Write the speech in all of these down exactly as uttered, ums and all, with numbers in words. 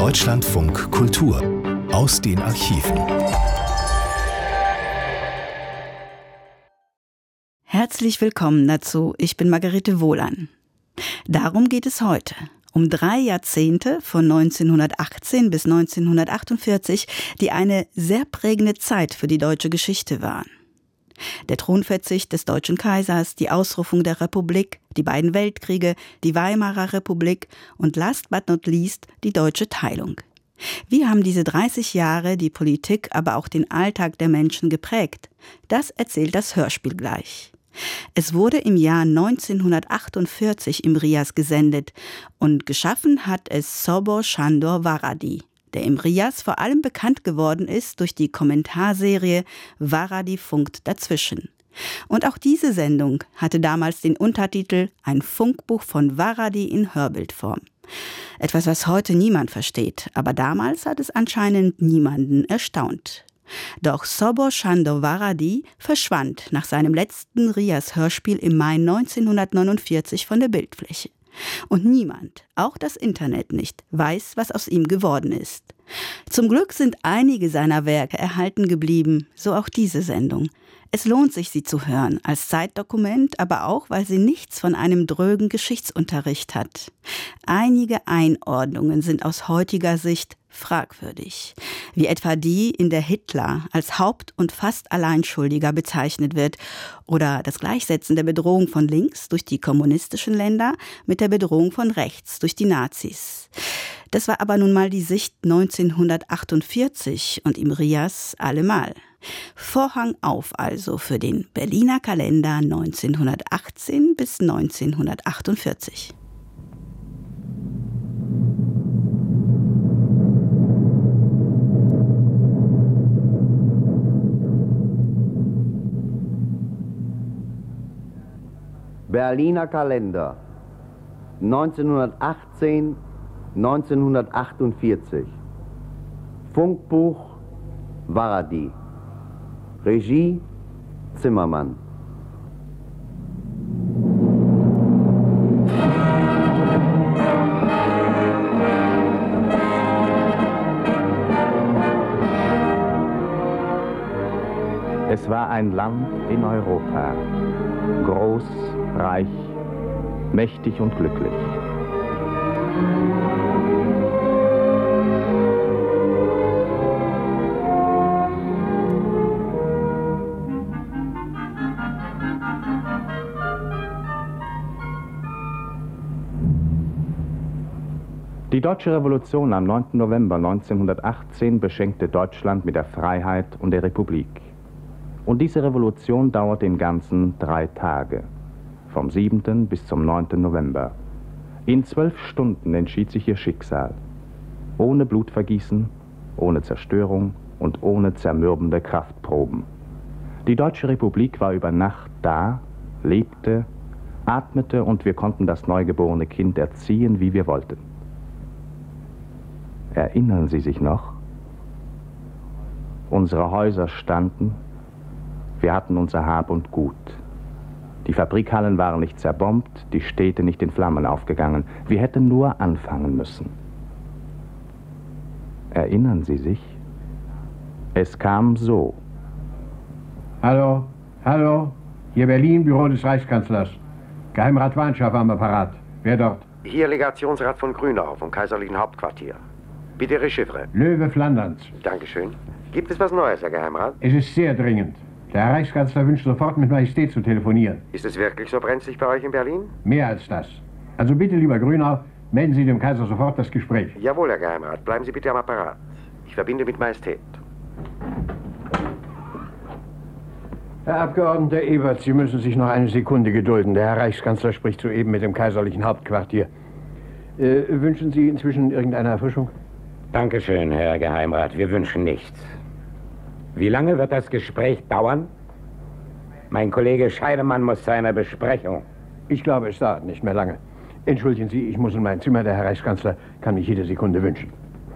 Deutschlandfunk Kultur aus den Archiven. Herzlich willkommen dazu. Ich bin Margarete Wohlan. Darum geht es heute. Um drei Jahrzehnte von neunzehnhundertachtzehn bis neunzehnhundertachtundvierzig, die eine sehr prägende Zeit für die deutsche Geschichte waren. Der Thronverzicht des deutschen Kaisers, die Ausrufung der Republik, die beiden Weltkriege, die Weimarer Republik und last but not least die deutsche Teilung. Wie haben diese dreißig Jahre die Politik, aber auch den Alltag der Menschen geprägt? Das erzählt das Hörspiel gleich. Es wurde im Jahr neunzehnhundertachtundvierzig im Rias gesendet und geschaffen hat es Sobor Sándor Váradi, der im Rias vor allem bekannt geworden ist durch die Kommentarserie Váradi funkt dazwischen. Und auch diese Sendung hatte damals den Untertitel Ein Funkbuch von Váradi in Hörbildform. Etwas, was heute niemand versteht, aber damals hat es anscheinend niemanden erstaunt. Doch Sobor Sándor Váradi verschwand nach seinem letzten Rias-Hörspiel im Mai neunzehnhundertneunundvierzig von der Bildfläche. Und niemand, auch das Internet nicht, weiß, was aus ihm geworden ist. Zum Glück sind einige seiner Werke erhalten geblieben, so auch diese Sendung. Es lohnt sich, sie zu hören, als Zeitdokument, aber auch, weil sie nichts von einem drögen Geschichtsunterricht hat. Einige Einordnungen sind aus heutiger Sicht fragwürdig, wie etwa die, in der Hitler als Haupt- und fast Alleinschuldiger bezeichnet wird, oder das Gleichsetzen der Bedrohung von links durch die kommunistischen Länder mit der Bedrohung von rechts durch die Nazis. Das war aber nun mal die Sicht neunzehnhundertachtundvierzig und im Rias allemal. Vorhang auf also für den Berliner Kalender neunzehnhundertachtzehn bis neunzehnhundertachtundvierzig. Berliner Kalender neunzehnhundertachtzehn, neunzehnhundertachtundvierzig. Funkbuch Váradi. Regie Zimmermann. Es war ein Land in Europa, groß, reich, mächtig und glücklich. Die Deutsche Revolution am neunten November neunzehnhundertachtzehn beschenkte Deutschland mit der Freiheit und der Republik. Und diese Revolution dauerte im Ganzen drei Tage, vom siebten bis zum neunten November. In zwölf Stunden entschied sich ihr Schicksal, ohne Blutvergießen, ohne Zerstörung und ohne zermürbende Kraftproben. Die Deutsche Republik war über Nacht da, lebte, atmete und wir konnten das neugeborene Kind erziehen, wie wir wollten. Erinnern Sie sich noch? Unsere Häuser standen, wir hatten unser Hab und Gut. Die Fabrikhallen waren nicht zerbombt, die Städte nicht in Flammen aufgegangen. Wir hätten nur anfangen müssen. Erinnern Sie sich? Es kam so. Hallo, hallo, hier Berlin, Büro des Reichskanzlers. Geheimrat Warnschaff am Apparat. Wer dort? Hier Legationsrat von Grünau vom Kaiserlichen Hauptquartier. Bitte Ihre Chiffre. Löwe Flanderns. Dankeschön. Gibt es was Neues, Herr Geheimrat? Es ist sehr dringend. Der Herr Reichskanzler wünscht sofort mit Majestät zu telefonieren. Ist es wirklich so brenzlig bei euch in Berlin? Mehr als das. Also bitte, lieber Grünau, melden Sie dem Kaiser sofort das Gespräch. Jawohl, Herr Geheimrat. Bleiben Sie bitte am Apparat. Ich verbinde mit Majestät. Herr Abgeordneter Ebert, Sie müssen sich noch eine Sekunde gedulden. Der Herr Reichskanzler spricht soeben mit dem Kaiserlichen Hauptquartier. Äh, wünschen Sie inzwischen irgendeine Erfrischung? Dankeschön, Herr Geheimrat. Wir wünschen nichts. Wie lange wird das Gespräch dauern? Mein Kollege Scheidemann muss zu einer Besprechung. Ich glaube, es dauert nicht mehr lange. Entschuldigen Sie, ich muss in mein Zimmer. Der Herr Reichskanzler kann mich jede Sekunde wünschen.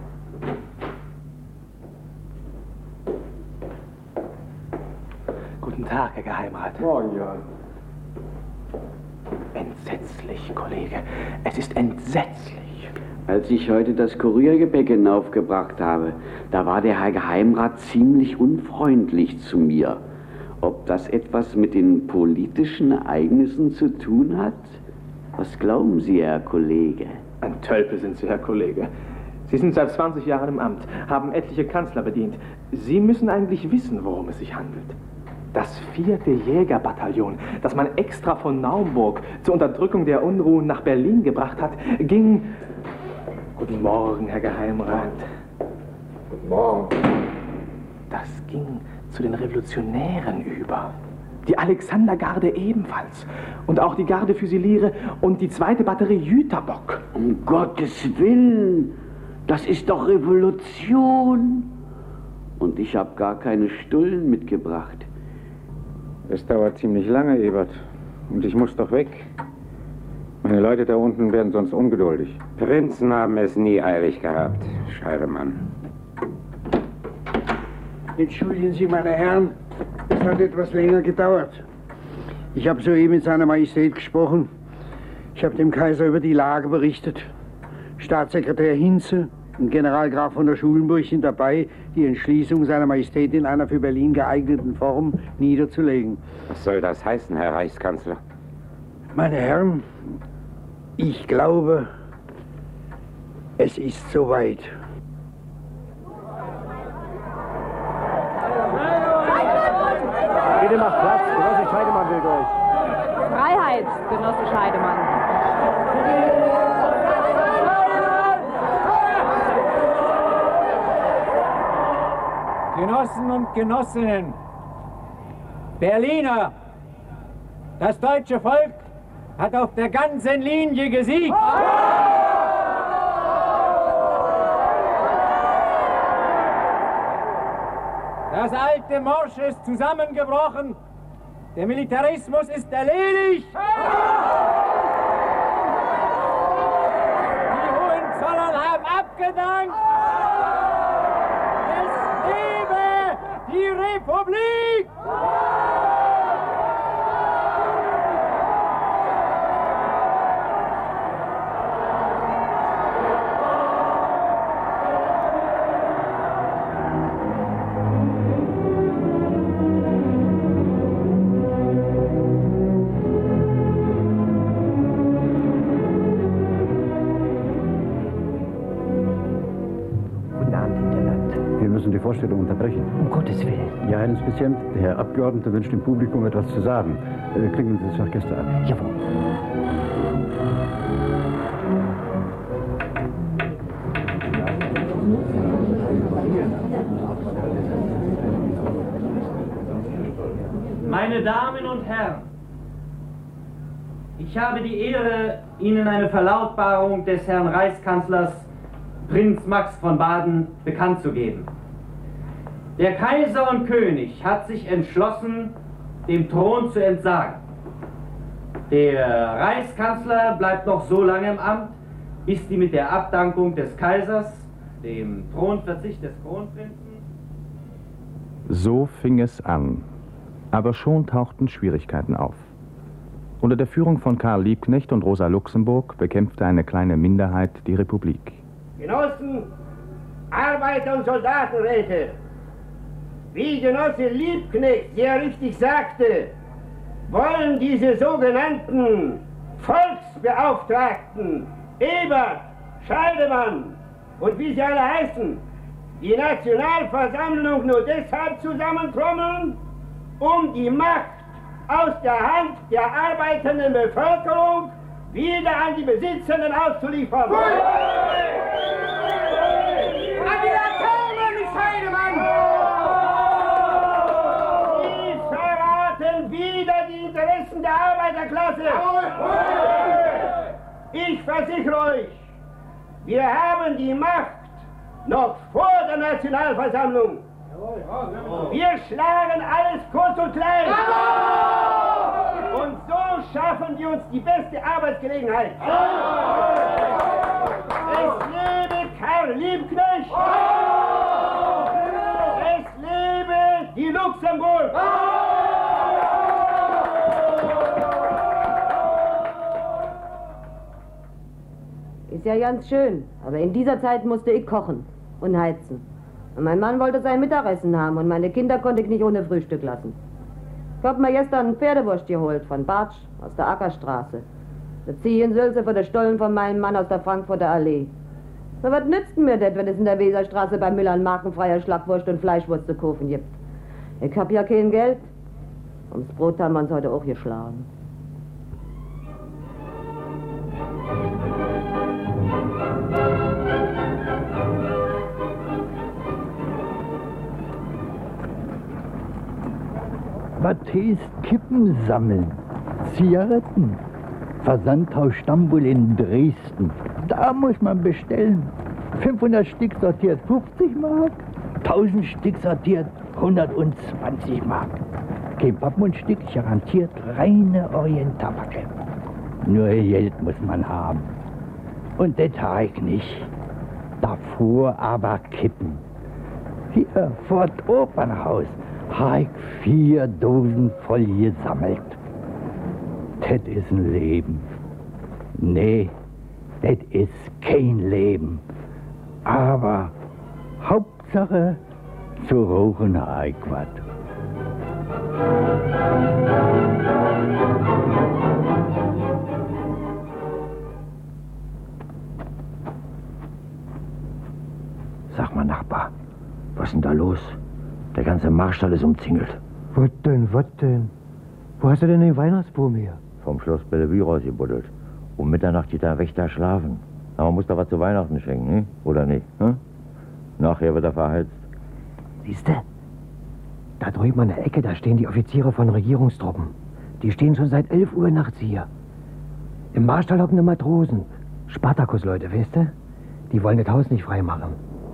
Guten Tag, Herr Geheimrat. Morgen, Johann. Entsetzlich, Kollege. Es ist entsetzlich. Als ich heute das Kuriergepäck hinaufgebracht habe, da war der Herr Geheimrat ziemlich unfreundlich zu mir. Ob das etwas mit den politischen Ereignissen zu tun hat? Was glauben Sie, Herr Kollege? Ein Tölpel sind Sie, Herr Kollege. Sie sind seit zwanzig Jahren im Amt, haben etliche Kanzler bedient. Sie müssen eigentlich wissen, worum es sich handelt. Das vierte Jägerbataillon, das man extra von Naumburg zur Unterdrückung der Unruhen nach Berlin gebracht hat, ging... Guten Morgen, Herr Geheimrat. Guten Morgen. Das ging zu den Revolutionären über. Die Alexandergarde ebenfalls. Und auch die Gardefüsiliere und die zweite Batterie Jüterbock. Um Gottes Willen, das ist doch Revolution. Und ich habe gar keine Stullen mitgebracht. Es dauert ziemlich lange, Ebert. Und ich muss doch weg. Meine Leute da unten werden sonst ungeduldig. Prinzen haben es nie eilig gehabt, Scheidemann. Entschuldigen Sie, meine Herren, es hat etwas länger gedauert. Ich habe soeben mit seiner Majestät gesprochen. Ich habe dem Kaiser über die Lage berichtet. Staatssekretär Hinze und Generalgraf von der Schulenburg sind dabei, die Entschließung seiner Majestät in einer für Berlin geeigneten Form niederzulegen. Was soll das heißen, Herr Reichskanzler? Meine Herren, ich glaube, es ist soweit. Bitte macht Platz, Genosse Scheidemann will durch. Freiheit, Genosse Scheidemann. Genossen und Genossinnen, Berliner, das deutsche Volk hat auf der ganzen Linie gesiegt. Das alte Morsch ist zusammengebrochen. Der Militarismus ist erledigt. Die Hohenzollern haben abgedankt. Es lebe die Republik! Die Vorstellung unterbrechen. Um Gottes Willen. Ja, Herr Inspizient, der Herr Abgeordnete wünscht dem Publikum etwas zu sagen. Äh, klingeln Sie das Orchester an. Jawohl. Meine Damen und Herren, ich habe die Ehre, Ihnen eine Verlautbarung des Herrn Reichskanzlers Prinz Max von Baden bekannt zu geben. Der Kaiser und König hat sich entschlossen, dem Thron zu entsagen. Der Reichskanzler bleibt noch so lange im Amt, bis die mit der Abdankung des Kaisers, dem Thronverzicht des Kronprinzen... So fing es an. Aber schon tauchten Schwierigkeiten auf. Unter der Führung von Karl Liebknecht und Rosa Luxemburg bekämpfte eine kleine Minderheit die Republik. Genossen, Arbeiter- und Soldatenräte, wie Genosse Liebknecht sehr richtig sagte, wollen diese sogenannten Volksbeauftragten, Ebert, Scheidemann und wie sie alle heißen, die Nationalversammlung nur deshalb zusammentrommeln, um die Macht aus der Hand der arbeitenden Bevölkerung wieder an die Besitzenden auszuliefern. Sie verraten wieder die Interessen der Arbeiterklasse. Ich versichere euch, wir haben die Macht noch vor der Nationalversammlung. Wir schlagen alles kurz und klein. Und so schaffen wir uns die beste Arbeitsgelegenheit. Es lebe Karl Liebknecht! Es lebe die Luxemburg! Ist ja ganz schön, Aber in dieser Zeit musste ich kochen und heizen. Und mein Mann wollte sein Mittagessen haben und meine Kinder konnte ich nicht ohne Frühstück lassen. Ich hab mir gestern Pferdewurst geholt von Bartsch aus der Ackerstraße. Da zieh ich in Sülze vor der Stollen von meinem Mann aus der Frankfurter Allee. Na, was nützt mir das, wenn es in der Weserstraße bei Müllern markenfreier Schlagwurst und Fleischwurst zu kaufen gibt? Ich hab ja kein Geld. Ums Brot haben wir uns heute auch geschlagen. Was heißt Kippen sammeln? Zigaretten. Versandhaus Stambul in Dresden. Da muss man bestellen. fünfhundert Stück sortiert fünfzig Mark. tausend Stück sortiert hundertzwanzig Mark. Kein Pappmundstück, garantiert reine Orientalbacke. Nur Geld muss man haben. Und das habe ich nicht. Davor aber Kippen. Hier vor dem Opernhaus habe ich vier Dosen voll gesammelt. Das ist ein Leben. Nee, das ist kein Leben. Aber Hauptsache, zu rauchen habe ich was. Sag mal, Nachbar, was ist denn da los? Der ganze Marstall ist umzingelt. Was denn, was denn? Wo hast du denn den Weihnachtsbaum her? Vom Schloss Bellevue rausgebuddelt. Um Mitternacht geht der Wächter schlafen. Aber man muss doch was zu Weihnachten schenken, ne? Oder nicht? Hm? Nachher wird er verheizt. Siehst du? Da drüben an der Ecke, da stehen die Offiziere von Regierungstruppen. Die stehen schon seit elf Uhr nachts hier. Im Marstall hocken die Matrosen. Spartakus-Leute, weißt du? Die wollen das Haus nicht freimachen.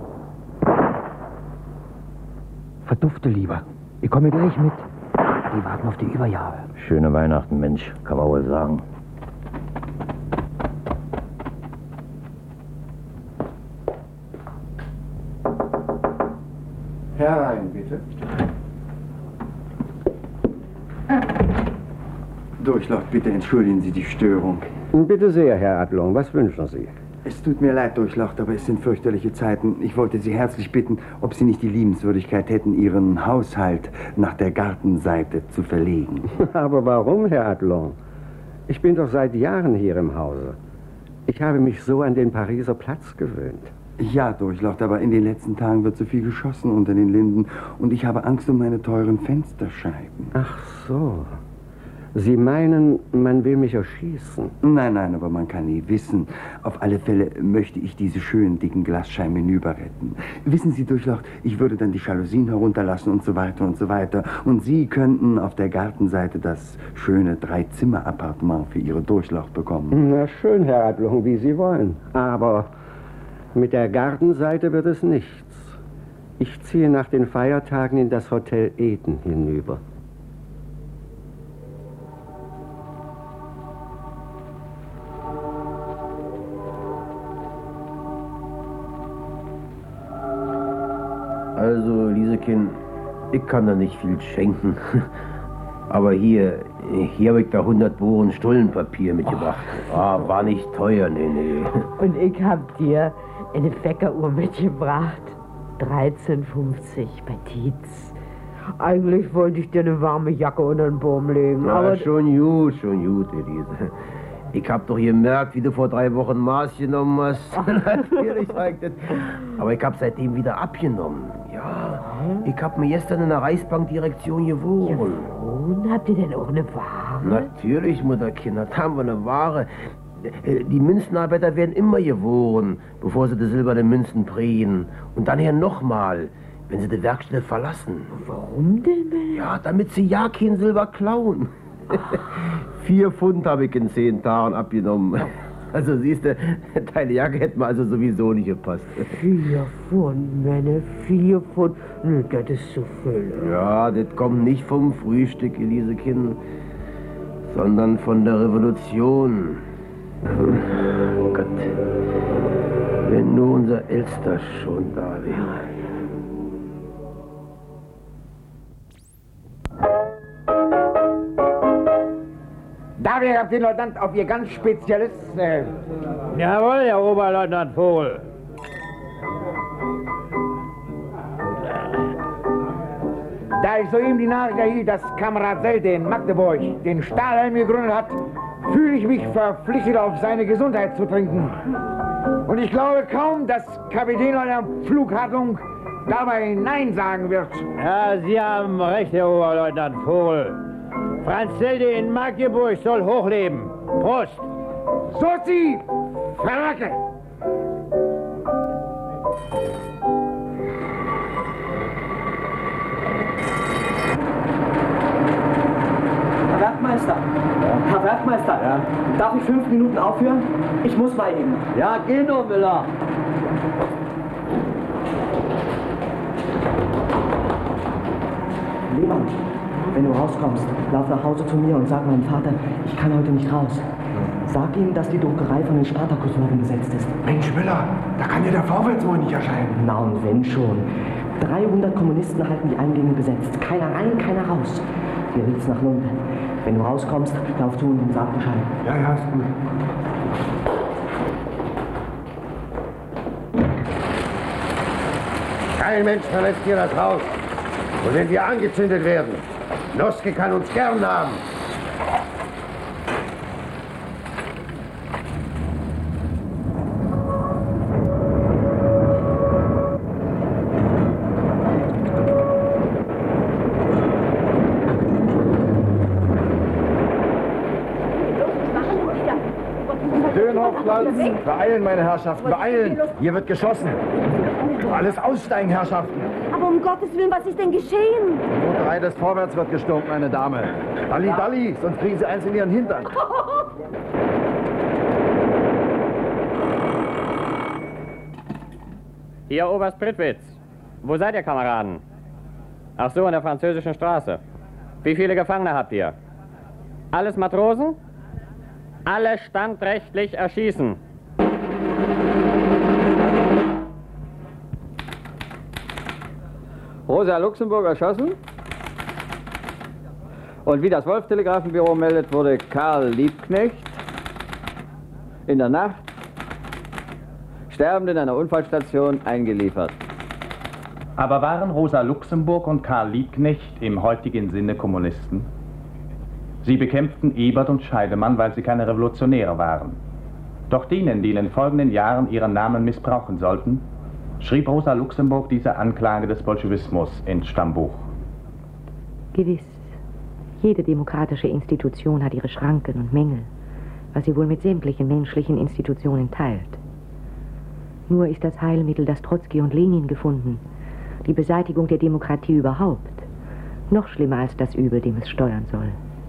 Verdufte lieber. Ich komme gleich mit. Die warten auf die Überjahre. Schöne Weihnachten, Mensch, kann man wohl sagen. Herein, bitte. Durchlaut, bitte entschuldigen Sie die Störung. Bitte sehr, Herr Adlon, was wünschen Sie? Es tut mir leid, Durchlaucht, aber es sind fürchterliche Zeiten. Ich wollte Sie herzlich bitten, ob Sie nicht die Liebenswürdigkeit hätten, Ihren Haushalt nach der Gartenseite zu verlegen. Aber warum, Herr Adlon? Ich bin doch seit Jahren hier im Hause. Ich habe mich so an den Pariser Platz gewöhnt. Ja, Durchlaucht, aber in den letzten Tagen wird so viel geschossen unter den Linden und ich habe Angst um meine teuren Fensterscheiben. Ach so. Sie meinen, man will mich erschießen? Nein, nein, aber man kann nie wissen. Auf alle Fälle möchte ich diese schönen, dicken Glasscheiben hinüber retten. Wissen Sie, Durchlaucht, ich würde dann die Jalousien herunterlassen und so weiter und so weiter. Und Sie könnten auf der Gartenseite das schöne Drei-Zimmer-Appartement für Ihre Durchlaucht bekommen. Na schön, Herr Adlon, wie Sie wollen. Aber mit der Gartenseite wird es nichts. Ich ziehe nach den Feiertagen in das Hotel Eden hinüber. Also, Liesekind, ich kann da nicht viel schenken. Aber hier, hier habe ich da hundert Bohren Stullenpapier mitgebracht. Ah, war nicht teuer, nee, nee. Und ich hab dir eine Bäckeruhr mitgebracht. dreizehn fünfzig bei Tietz. Eigentlich wollte ich dir eine warme Jacke unter den Baum legen, Ja, aber... schon gut, schon gut, Elise. Ich hab doch gemerkt, wie du vor drei Wochen Maß genommen hast. Natürlich reicht das. Aber ich hab seitdem wieder abgenommen. Ja, ich hab mir gestern in der Reichsbankdirektion gewohnt. Und habt ihr denn auch eine Ware? Natürlich, Mutterkinder, da haben wir eine Ware. Die Münzenarbeiter werden immer gewohren, bevor sie die silbernen Münzen prägen. Und dann hier nochmal, wenn sie die Werkstätte verlassen. Warum denn? Ja, damit sie ja kein Silber klauen. Vier Pfund habe ich in zehn Tagen abgenommen. Also siehst du, deine Jacke hätte mir also sowieso nicht gepasst. Vier Pfund, Männer, vier Pfund. Nö, das ist zu viel. Ja, das kommt nicht vom Frühstück, Elisekind, sondern von der Revolution. Oh Gott, wenn nur unser Elster schon da wäre. Da wäre den Leutnant auf Ihr ganz spezielles äh, Jawohl, Herr Oberleutnant Vogel. Da ich soeben die Nachricht erhielt, dass Kamerad Selte in Magdeburg den Stahlhelm gegründet hat, fühle ich mich verpflichtet, auf seine Gesundheit zu trinken. Und ich glaube kaum, dass Kapitän einer Flughandlung dabei Nein sagen wird. Ja, Sie haben recht, Herr Oberleutnant Vogel. Franz Selte in Magdeburg soll hochleben. Prost! Sozi! Verracke! Herr Werkmeister, ja. Herr Werkmeister, ja. Darf ich fünf Minuten aufhören? Ich muss mal eben. Ja, geh nur, Müller. Lehmann, wenn du rauskommst, lauf nach Hause zu mir und sag meinem Vater, ich kann heute nicht raus. Sag ihm, dass die Druckerei von den Spartakusleuten besetzt ist. Mensch, Müller, da kann ja der Vorwärts wohl nicht erscheinen. Na und wenn schon. dreihundert Kommunisten halten die Eingänge besetzt. Keiner rein, keiner raus. Hier riecht's nach Lunte. Wenn du rauskommst, lauf zu und sag Bescheid. Ja, ja, ist gut. Kein Mensch verlässt hier das Haus. Und wenn wir angezündet werden, Noske kann uns gern haben. Beeilen, meine Herrschaften, beeilen! Hier wird geschossen. Alles aussteigen, Herrschaften. Aber um Gottes Willen, was ist denn geschehen? Die Druckerei des Vorwärts wird gestürmt, meine Dame. Dalli, Dalli, sonst kriegen Sie eins in Ihren Hintern. Hier, Oberst Prittwitz. Wo seid ihr, Kameraden? Ach so, an der französischen Straße. Wie viele Gefangene habt ihr? Alles Matrosen? Alle standrechtlich erschießen. Rosa Luxemburg erschossen. Und wie das Wolf-Telegrafenbüro meldet, wurde Karl Liebknecht in der Nacht sterbend in einer Unfallstation eingeliefert. Aber waren Rosa Luxemburg und Karl Liebknecht im heutigen Sinne Kommunisten? Sie bekämpften Ebert und Scheidemann, weil sie keine Revolutionäre waren. Doch denen, die in den folgenden Jahren ihren Namen missbrauchen sollten, schrieb Rosa Luxemburg diese Anklage des Bolschewismus ins Stammbuch. Gewiss, jede demokratische Institution hat ihre Schranken und Mängel, was sie wohl mit sämtlichen menschlichen Institutionen teilt. Nur ist das Heilmittel, das Trotzki und Lenin gefunden, die Beseitigung der Demokratie überhaupt, noch schlimmer als das Übel, dem es steuern soll.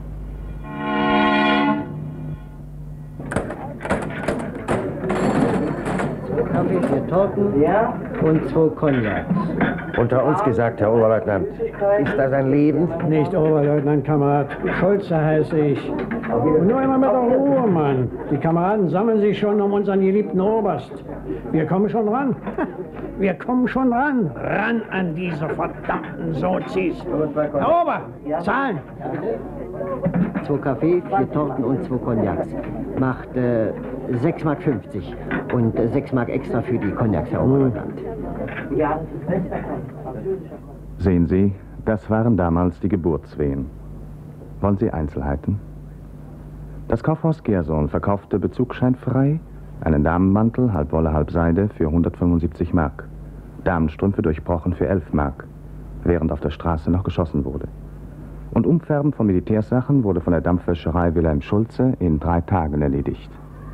Kaffee, vier Torten ja? Und zwei Cognacs. Unter uns gesagt, Herr Oberleutnant, ist das ein Leben? Nicht Oberleutnant, Kamerad. Schulze heiße ich. Und nur immer mit der Ruhe, Mann. Die Kameraden sammeln sich schon um unseren geliebten Oberst. Wir kommen schon ran. Wir kommen schon ran. Ran an diese verdammten Sozis. Herr Ober, zahlen. Zwei Kaffee, vier Torten und zwei Cognacs. Macht äh, sechs Mark fünfzig. Und äh, sechs Mark extra für die Cognacs, Herr Oberleutnant. Sehen Sie, das waren damals die Geburtswehen. Wollen Sie Einzelheiten? Das Kaufhaus Gerson verkaufte bezugsscheinfrei einen Damenmantel, halb Wolle, halb Seide, für hundertfünfundsiebzig Mark. Damenstrümpfe durchbrochen für elf Mark, während auf der Straße noch geschossen wurde. Und Umfärben von Militärsachen wurde von der Dampfwäscherei Wilhelm Schulze in drei Tagen erledigt.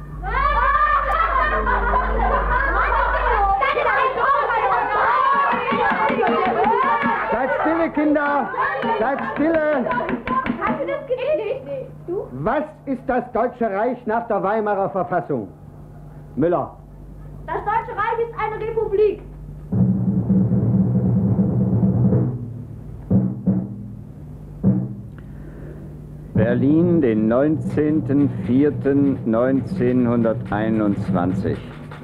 Seid stille, Kinder! Seid stille! Hast du das gelesen? Du? Was ist das Deutsche Reich nach der Weimarer Verfassung? Müller. Das Deutsche Reich ist eine Republik. Berlin, den neunzehnten vierten neunzehnhunderteinundzwanzig.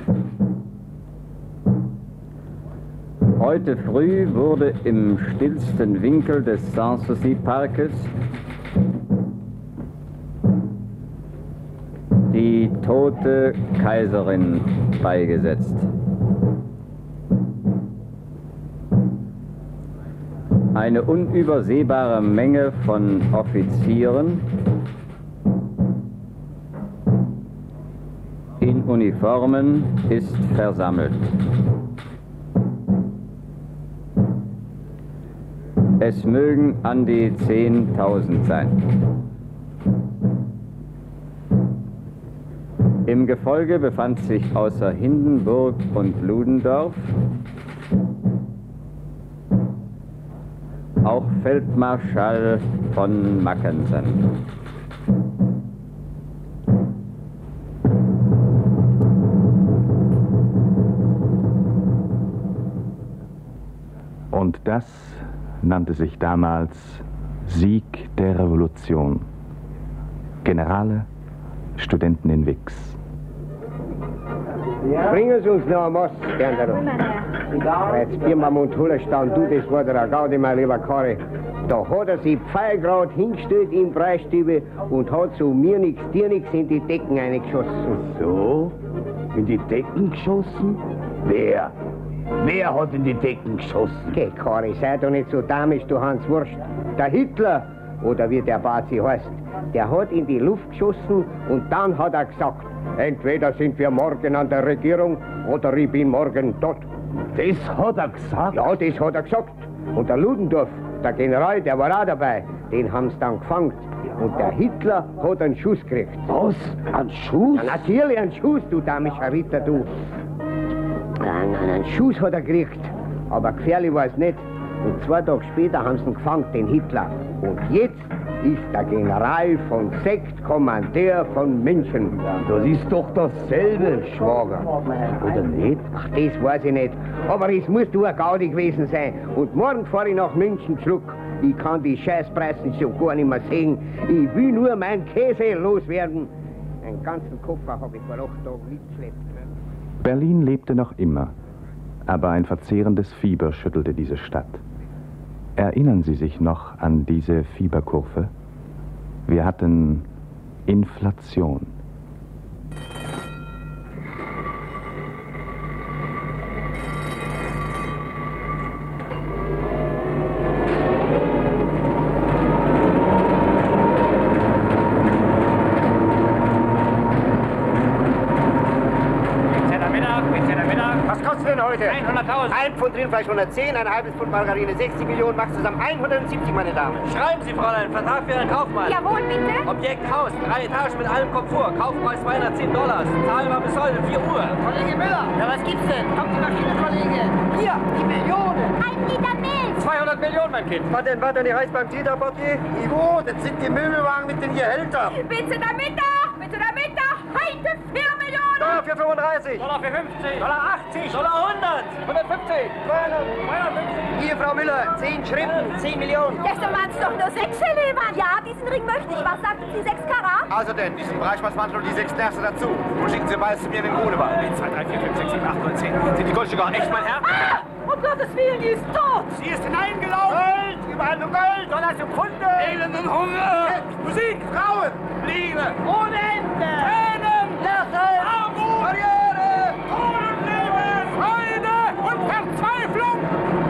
Heute früh wurde im stillsten Winkel des Sanssouci-Parkes die die tote Kaiserin beigesetzt. Eine unübersehbare Menge von Offizieren in Uniformen ist versammelt. Es mögen an die zehntausend sein. Im Gefolge befand sich außer Hindenburg und Ludendorff auch Feldmarschall von Mackensen. Und das nannte sich damals Sieg der Revolution. Generale, Studenten in Wix. Bringen Sie uns noch ein Most, Gernderow. Jetzt Birnbaum und Hullerstein, du, das war der Gaudi, mein lieber Karre. Da hat er sich pfeilgrad hingestellt im Breistübe und hat so mir nix, dir nix in die Decken eingeschossen. So? In die Decken geschossen? Wer? Wer hat in die Decken geschossen? Geh, Karre, sei doch nicht so damisch, du Hans Wurst. Der Hitler, oder wie der Bazi heißt, der hat in die Luft geschossen und dann hat er gesagt, entweder sind wir morgen an der Regierung oder ich bin morgen tot. Das hat er gesagt? Ja, das hat er gesagt. Und der Ludendorff, der General, der war auch dabei, den haben sie dann gefangen. Und der Hitler hat einen Schuss gekriegt. Was? Einen Schuss? Ja, natürlich einen Schuss, du damischer Ritter, du. Einen, einen Schuss hat er gekriegt, aber gefährlich war es nicht. Und zwei Tage später haben sie ihn gefangen, den Hitler. Und jetzt ist der General von Sekt Kommandeur von München. Das ist doch dasselbe, Schwager. Oder nicht? Ach, das weiß ich nicht. Aber es muss du ein Gaudi gewesen sein. Und morgen fahre ich nach München zurück. Ich kann die Scheißpreisen schon gar nicht mehr sehen. Ich will nur meinen Käse loswerden. Einen ganzen Koffer habe ich vor acht Tagen mitgeschleppt. Berlin lebte noch immer, aber ein verzehrendes Fieber schüttelte diese Stadt. Erinnern Sie sich noch an diese Fieberkurve? Wir hatten Inflation. hunderttausend. Ein Pfund Rindfleisch hundertzehn, ein halbes Pfund Margarine sechzig Millionen, macht zusammen hundertsiebzig, meine Damen. Schreiben Sie, Fräulein, Vertrag für Ihren Kaufmann. Jawohl, bitte. Objekt Haus, drei Etagen mit allem Komfort, Kaufpreis zweihundertzehn Dollars. Zahlen wir bis heute, vier Uhr. Kollege Müller, ja, was gibt's denn? Kommt die Maschine, Kollege. Hier, die Millionen. Ein Liter Milch. zweihundert Millionen, mein Kind. Was denn, was denn, die Reis beim Tita-Portier? Jo, das sind die Möbelwagen mit den Gehältern. Bitte der Mittag, bitte der Mittag. Heute vier Millionen. Dollar für fünfunddreißig. Dollar für fünfzig. Dollar achtzig. Dollar hundert. hundertfünfzig. zweihundertfünfzig. Hier, Frau Müller, zehn Schriften, zehn Millionen. Gestern waren es doch nur sechs, Herr Lehmann. Ja, diesen Ring möchte ich. Was sagten Sie, sechs Karat? Also denn, diesen Breitschwarzmantel und die sechs Nerste dazu. Und schicken Sie beides zu mir in den Grunewagen. eins, zwei, drei, vier, fünf, sechs, sieben, acht, neun, zehn. Sind die Goldstücke auch echt, mein Herr? Ah! Um Gottes Willen, die ist tot! Sie ist hineingelaufen! Gold! Überall nur Gold! Dollar für Pfunde! Elend und Hunger! Musik! Frauen! Liebe! Ohne Ende! Tränen! Lachen! Armut! Karriere! Tod und Leben! Freude und Verzweiflung!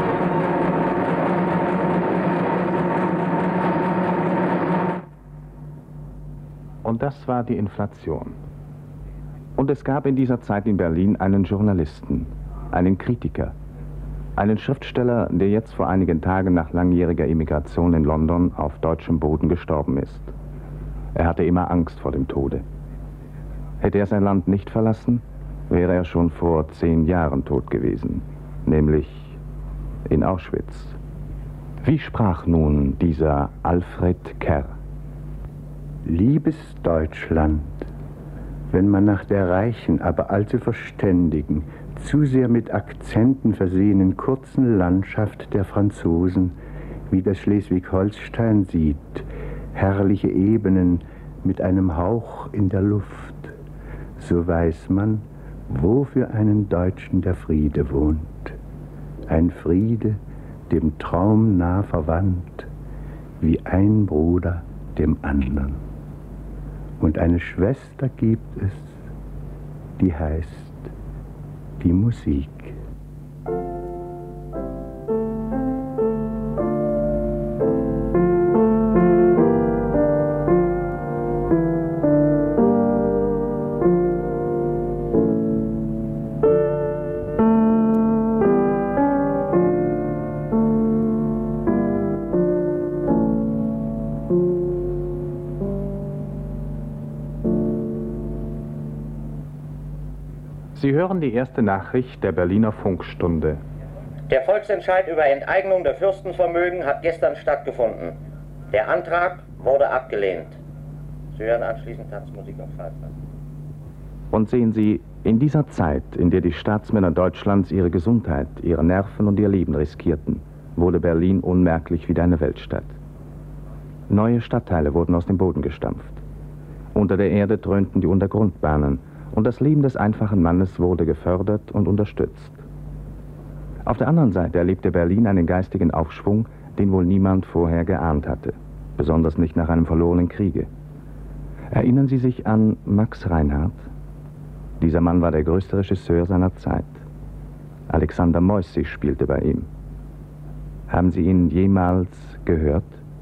Und das war die Inflation. Und es gab in dieser Zeit in Berlin einen Journalisten, einen Kritiker, einen Schriftsteller, der jetzt vor einigen Tagen nach langjähriger Emigration in London auf deutschem Boden gestorben ist. Er hatte immer Angst vor dem Tode. Hätte er sein Land nicht verlassen, wäre er schon vor zehn Jahren tot gewesen, nämlich in Auschwitz. Wie sprach nun dieser Alfred Kerr? Liebes Deutschland, wenn man nach der reichen, aber allzu verständigen, zu sehr mit Akzenten versehenen kurzen Landschaft der Franzosen wie das Schleswig-Holstein sieht, herrliche Ebenen mit einem Hauch in der Luft, so weiß man, wo für einen Deutschen der Friede wohnt. Ein Friede, dem Traum nah verwandt, wie ein Bruder dem anderen. Und eine Schwester gibt es, die heißt die Musik. Sie hören die erste Nachricht der Berliner Funkstunde. Der Volksentscheid über Enteignung der Fürstenvermögen hat gestern stattgefunden. Der Antrag wurde abgelehnt. Sie hören anschließend Tanzmusik auf Pfeife. Und sehen Sie, in dieser Zeit, in der die Staatsmänner Deutschlands ihre Gesundheit, ihre Nerven und ihr Leben riskierten, wurde Berlin unmerklich wieder eine Weltstadt. Neue Stadtteile wurden aus dem Boden gestampft. Unter der Erde dröhnten die Untergrundbahnen und das Leben des einfachen Mannes wurde gefördert und unterstützt. Auf der anderen Seite erlebte Berlin einen geistigen Aufschwung, den wohl niemand vorher geahnt hatte, besonders nicht nach einem verlorenen Kriege. Erinnern Sie sich an Max Reinhardt? Dieser Mann war der größte Regisseur seiner Zeit. Alexander Moissy spielte bei ihm. Haben Sie ihn jemals gehört?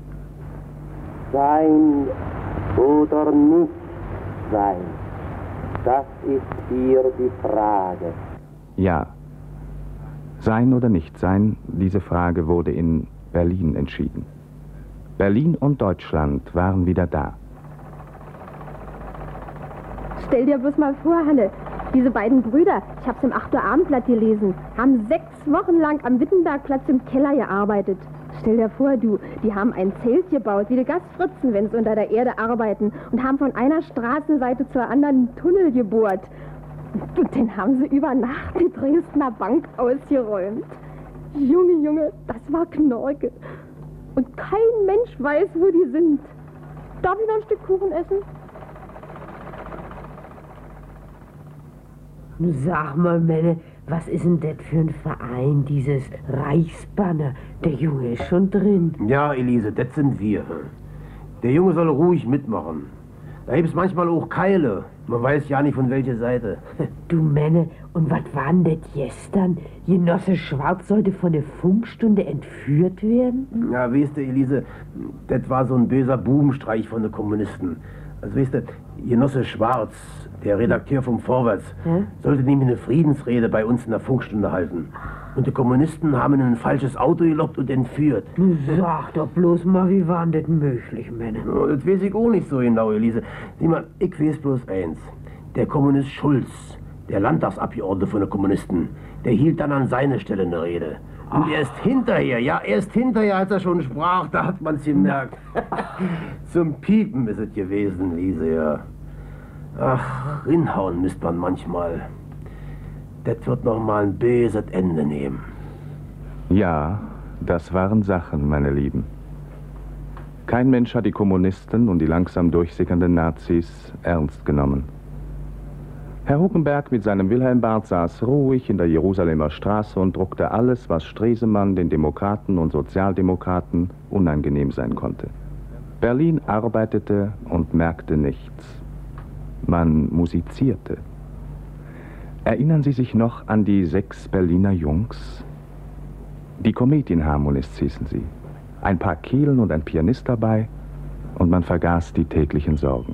Sein oder nicht sein, das ist hier die Frage. Ja. Sein oder nicht sein, diese Frage wurde in Berlin entschieden. Berlin und Deutschland waren wieder da. Stell dir bloß mal vor, Hanne, diese beiden Brüder, ich hab's im acht Uhr Abendblatt gelesen, haben sechs Wochen lang am Wittenbergplatz im Keller gearbeitet. Stell dir vor, du, die haben ein Zelt gebaut, wie die Gastfritzen, wenn sie unter der Erde arbeiten, und haben von einer Straßenseite zur anderen einen Tunnel gebohrt. Und den haben sie über Nacht die Dresdner Bank ausgeräumt. Junge, Junge, das war Knorke. Und kein Mensch weiß, wo die sind. Darf ich noch ein Stück Kuchen essen? Sag mal, Männer, was ist denn das für ein Verein, dieses Reichsbanner? Der Junge ist schon drin. Ja, Elise, das sind wir. Der Junge soll ruhig mitmachen. Da gibt's manchmal auch Keile. Man weiß ja nicht, von welcher Seite. Du Männer, und was war denn das gestern? Genosse Schwarz sollte von der Funkstunde entführt werden? Ja, weißt du, Elise, das war so ein böser Bubenstreich von den Kommunisten. Also weißt du, Genosse Schwarz, der Redakteur vom Vorwärts, ja? sollte nämlich eine Friedensrede bei uns in der Funkstunde halten. Und die Kommunisten haben ihn in ein falsches Auto gelockt und entführt. Sag doch bloß mal, wie war denn das möglich, Männer? Ja, das weiß ich auch nicht so genau, Elise. Sieh mal, ich weiß bloß eins. Der Kommunist Schulz, der Landtagsabgeordnete von den Kommunisten, der hielt dann an seine Stelle eine Rede. Und Ach. erst hinterher, ja, erst hinterher, als er schon sprach, da hat man's gemerkt. Zum Piepen ist es gewesen, Lise, ja. Ach, rinhauen müsst man manchmal. Das wird noch mal ein böses Ende nehmen. Ja, das waren Sachen, meine Lieben. Kein Mensch hat die Kommunisten und die langsam durchsickernden Nazis ernst genommen. Herr Huckenberg mit seinem Wilhelmbart saß ruhig in der Jerusalemer Straße und druckte alles, was Stresemann, den Demokraten und Sozialdemokraten unangenehm sein konnte. Berlin arbeitete und merkte nichts. Man musizierte. Erinnern Sie sich noch an die sechs Berliner Jungs? Die Comedienharmonists hießen sie. Ein paar Kehlen und ein Pianist dabei und man vergaß die täglichen Sorgen.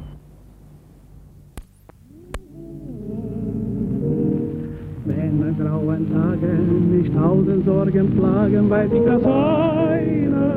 Wenn an grauen Tagen nicht tausend Sorgen plagen, weiß ich das eine.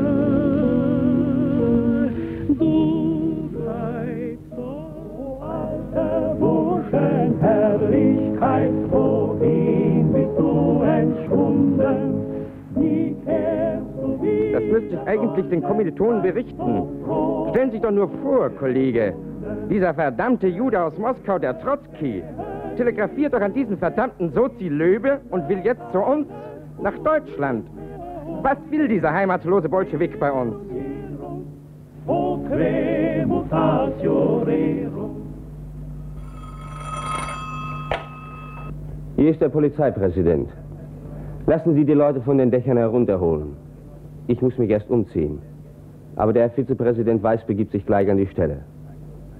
Du bleibst so alte Burschen, Herrlichkeit, wohin bist du entschwunden? Wie kehrst du wieder? Das müsste ich eigentlich den Kommilitonen berichten. Stellen Sie sich doch nur vor, Kollege, dieser verdammte Jude aus Moskau, der Trotzki, telegrafiert doch an diesen verdammten Sozi Löbe und will jetzt zu uns, nach Deutschland. Was will dieser heimatlose Bolschewik bei uns? Hier ist der Polizeipräsident. Lassen Sie die Leute von den Dächern herunterholen. Ich muss mich erst umziehen. Aber der Herr Vizepräsident Weiß begibt sich gleich an die Stelle.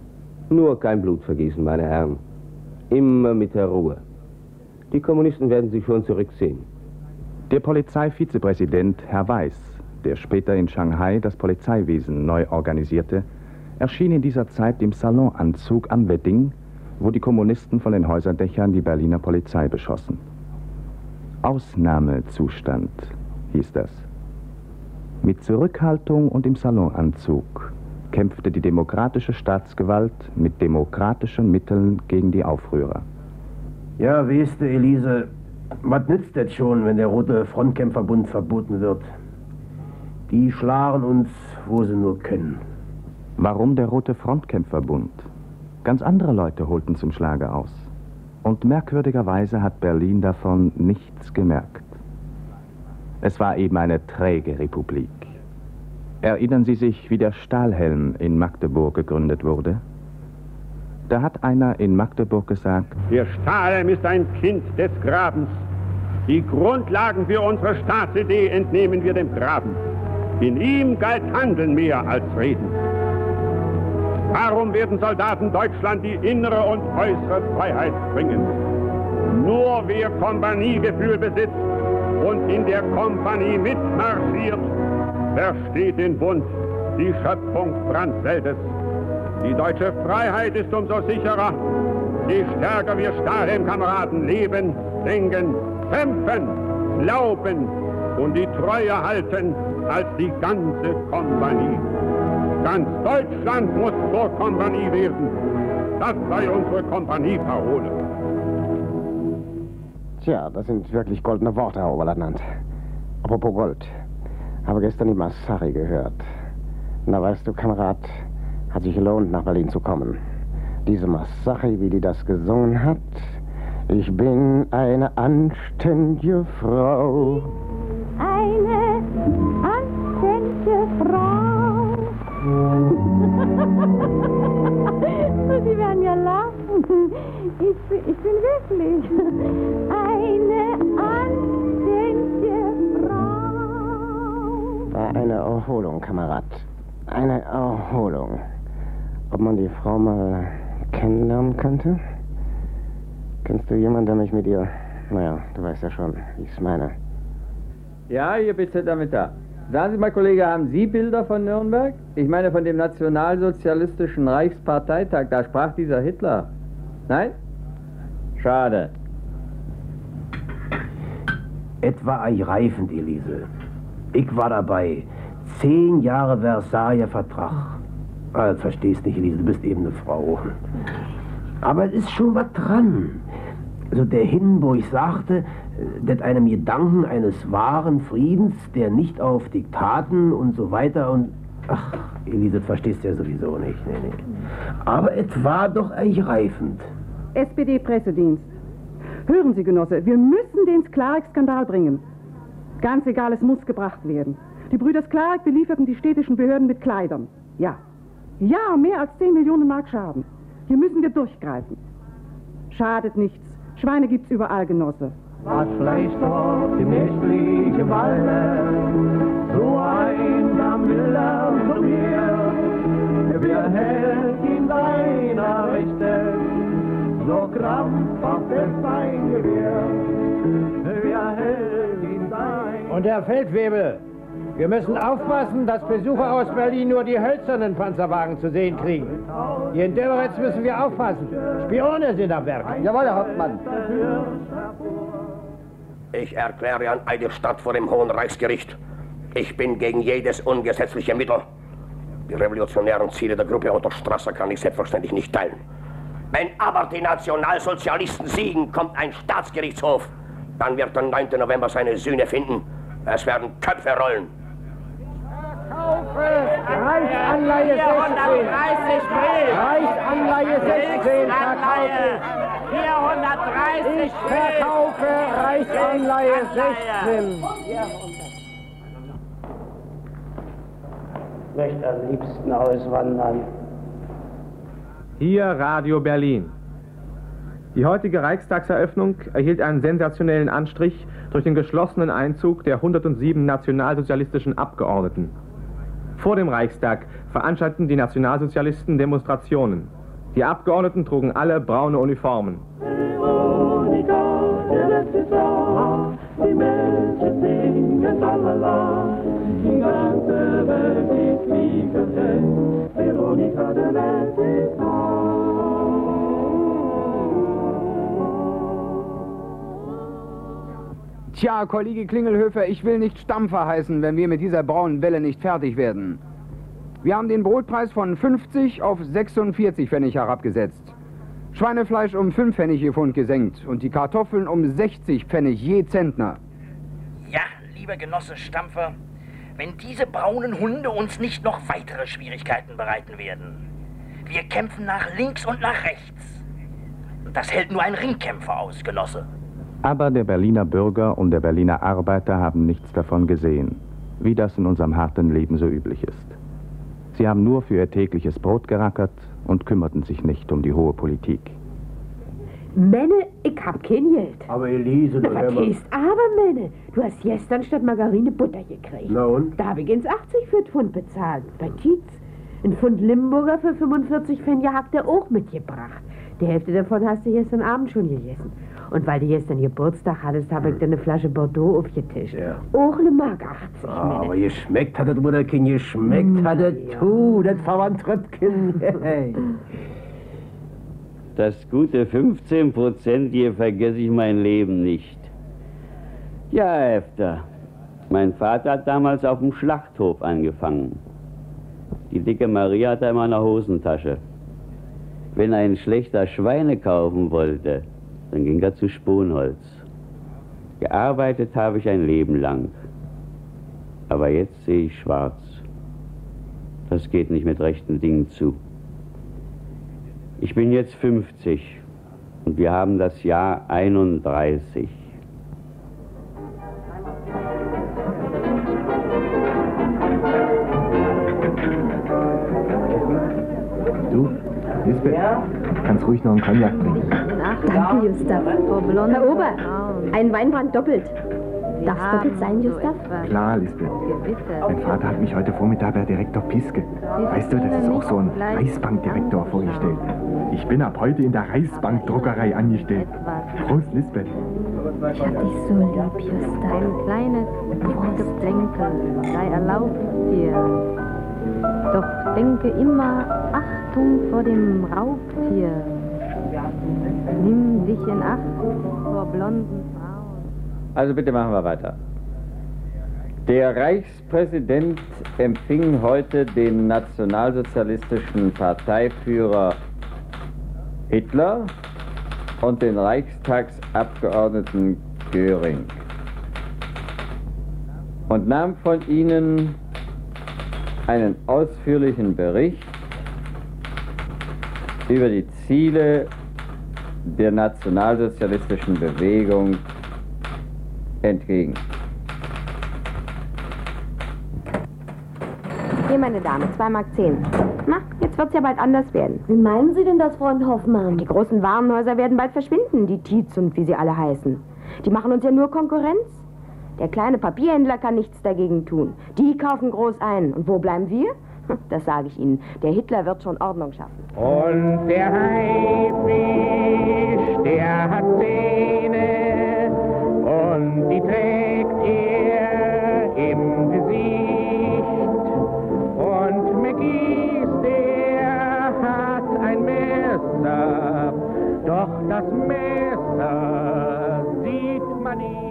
Nur kein Blutvergießen, meine Herren. Immer mit der Ruhe. Die Kommunisten werden sich schon zurückziehen. Der Polizeivizepräsident, Herr Weiß, der später in Shanghai das Polizeiwesen neu organisierte, erschien in dieser Zeit im Salonanzug am Wedding, wo die Kommunisten von den Häuserdächern die Berliner Polizei beschossen. Ausnahmezustand hieß das. Mit Zurückhaltung und im Salonanzug kämpfte die demokratische Staatsgewalt mit demokratischen Mitteln gegen die Aufrührer. Ja, weißt du, Elise, was nützt das schon, wenn der Rote Frontkämpferbund verboten wird? Die schlagen uns, wo sie nur können. Warum der Rote Frontkämpferbund? Ganz andere Leute holten zum Schlage aus. Und merkwürdigerweise hat Berlin davon nichts gemerkt. Es war eben eine träge Republik. Erinnern Sie sich, wie der Stahlhelm in Magdeburg gegründet wurde? Da hat einer in Magdeburg gesagt: Der Stahlhelm ist ein Kind des Grabens. Die Grundlagen für unsere Staatsidee entnehmen wir dem Graben. In ihm galt Handeln mehr als Reden. Warum werden Soldaten Deutschland die innere und äußere Freiheit bringen? Nur wer Kompaniegefühl besitzt und in der Kompanie mitmarschiert, versteht den Bund, die Schöpfung Brandweltes. Die deutsche Freiheit ist umso sicherer, je stärker wir Stahlhelm-Kameraden leben, denken, kämpfen, glauben und die Treue halten als die ganze Kompanie. Ganz Deutschland muss zur Kompanie werden. Das sei unsere Kompanieparole. Tja, das sind wirklich goldene Worte, Herr Oberleutnant. Apropos Gold. Habe gestern die Massari gehört. Na, weißt du, Kamerad, hat sich gelohnt, nach Berlin zu kommen. Diese Massari, wie die das gesungen hat. Ich bin eine anständige Frau. Eine anständige Frau. Sie werden ja lachen. Ich, ich bin wirklich eine anständige Frau. War eine Erholung, Kamerad. Eine Erholung. Ob man die Frau mal kennenlernen könnte? Kennst du jemanden, der mich mit ihr... Naja, du weißt ja schon, wie ich es meine. Ja, hier bitte damit da. Sagen Sie mal, Kollege, haben Sie Bilder von Nürnberg? Ich meine von dem nationalsozialistischen Reichsparteitag, da sprach dieser Hitler. Nein? Schade. Etwa ergreifend, Elise. Ich war dabei. Zehn Jahre Versailler Vertrag. Ah, das verstehst nicht, Elise, du bist eben eine Frau. Aber es ist schon was dran. Also der Hindenburg sagte, dass einem Gedanken eines wahren Friedens, der nicht auf Diktaten und so weiter und... Ach, Elise, das verstehst du ja sowieso nicht. Nee, nee. Aber es war doch ergreifend. S P D-Pressedienst. Hören Sie, Genosse, wir müssen den Sklarik-Skandal bringen. Ganz egal, es muss gebracht werden. Die Brüder Sklarik belieferten die städtischen Behörden mit Kleidern. Ja. Ja, mehr als zehn Millionen Mark Schaden. Hier müssen wir durchgreifen. Schadet nichts. Schweine gibt's überall, Genosse. Was schleicht dort im nächtlichen Walde? So ein Miller zu mir. Wer hält in deiner Rechte so krampfhaft sein Gewehr? Wer hält in deiner... Und Herr Feldwebel, wir müssen aufpassen, dass Besucher aus Berlin nur die hölzernen Panzerwagen zu sehen kriegen. Hier in Döberitz müssen wir aufpassen. Spione sind am Werk. Jawohl, Herr Hauptmann. Ich erkläre an Eidelstadt vor dem Hohen Reichsgericht. Ich bin gegen jedes ungesetzliche Mittel. Die revolutionären Ziele der Gruppe Otto Strasser kann ich selbstverständlich nicht teilen. Wenn aber die Nationalsozialisten siegen, kommt ein Staatsgerichtshof. Dann wird der neunte November seine Sühne finden. Es werden Köpfe rollen. Reichsanleihe vierhundertdreißig Brief. Reichsanleihe sechzehn verkaufe. vierhundertdreißig Ich verkaufe Reichsanleihe sechzehn. Ich möchte am liebsten auswandern. Hier Radio Berlin. Die heutige Reichstagseröffnung erhielt einen sensationellen Anstrich durch den geschlossenen Einzug der hundertsieben nationalsozialistischen Abgeordneten. Vor dem Reichstag veranstalteten die Nationalsozialisten Demonstrationen. Die Abgeordneten trugen alle braune Uniformen. Veronika, der letzte Tag, die Mädchen singen tralala, die ganze Welt ist wie geschenkt, Veronika, der letzte Tag. Tja, Kollege Klingelhöfer, ich will nicht Stampfer heißen, wenn wir mit dieser braunen Welle nicht fertig werden. Wir haben den Brotpreis von fünfzig auf sechsundvierzig Pfennig herabgesetzt. Schweinefleisch um fünf Pfennig je Pfund gesenkt und die Kartoffeln um sechzig Pfennig je Zentner. Ja, lieber Genosse Stampfer, wenn diese braunen Hunde uns nicht noch weitere Schwierigkeiten bereiten werden. Wir kämpfen nach links und nach rechts. Und das hält nur ein Ringkämpfer aus, Genosse. Aber der Berliner Bürger und der Berliner Arbeiter haben nichts davon gesehen, wie das in unserem harten Leben so üblich ist. Sie haben nur für ihr tägliches Brot gerackert und kümmerten sich nicht um die hohe Politik. Männe, ich hab kein Geld. Aber Elise, Na, du was heißt aber, Männe? Du hast gestern statt Margarine Butter gekriegt. Na und? Da habe ich ins achtzig für Pfund bezahlt. Bei Tietz. Ein Pfund Limburger für fünfundvierzig Pfennig hat der auch mitgebracht. Die Hälfte davon hast du gestern Abend schon gegessen. Und weil du gestern Geburtstag hattest, habe ich dir eine Flasche Bordeaux aufgetischt. Ja. Auch eine Mark achtzig, Ah, aber geschmeckt hat das, Mutterkind, geschmeckt mm, hat das, ja. Tu, das Verwandtröpfchen. Das gute fünfzehn Prozent hier vergesse ich mein Leben nicht. Ja, Herr Hefter, mein Vater hat damals auf dem Schlachthof angefangen. Die dicke Maria hatte immer eine Hosentasche. Wenn ein schlechter Schweine kaufen wollte, dann ging er zu Sponholz. Gearbeitet habe ich ein Leben lang. Aber jetzt sehe ich schwarz. Das geht nicht mit rechten Dingen zu. Ich bin jetzt fünfzig und wir haben das Jahr einunddreißig. Du, Lisbeth, ja? Kannst ruhig noch einen Cognac trinken. Danke, Gustav. Herr Ober, ein Weinbrand doppelt. Darf es doppelt sein, Gustav? Klar, Lisbeth. Mein Vater hat mich heute Vormittag bei Direktor Piske. Weißt du, das ist auch so ein Reichsbankdirektor vorgestellt. Ich bin ab heute in der Reichsbankdruckerei angestellt. Prost, Lisbeth. Ich hab dich so lieb, Gustav. Ein kleines Geplänkel sei erlaubt dir. Doch denke immer, Achtung vor dem Raubtier. Nimm dich in Acht vor blonden Frauen. Also bitte machen wir weiter. Der Reichspräsident empfing heute den nationalsozialistischen Parteiführer Hitler und den Reichstagsabgeordneten Göring und nahm von ihnen einen ausführlichen Bericht über die Ziele der nationalsozialistischen Bewegung entgegen. Hier, meine Dame, zwei Mark zehn. Na, jetzt wird's ja bald anders werden. Wie meinen Sie denn das, Freund Hoffmann? Die großen Warenhäuser werden bald verschwinden, die Tietz und wie sie alle heißen. Die machen uns ja nur Konkurrenz. Der kleine Papierhändler kann nichts dagegen tun. Die kaufen groß ein. Und wo bleiben wir? Das sage ich Ihnen. Der Hitler wird schon Ordnung schaffen. Und der Haifisch, der hat Zähne und die trägt er im Gesicht. Und McGee's, der hat ein Messer, doch das Messer sieht man nie.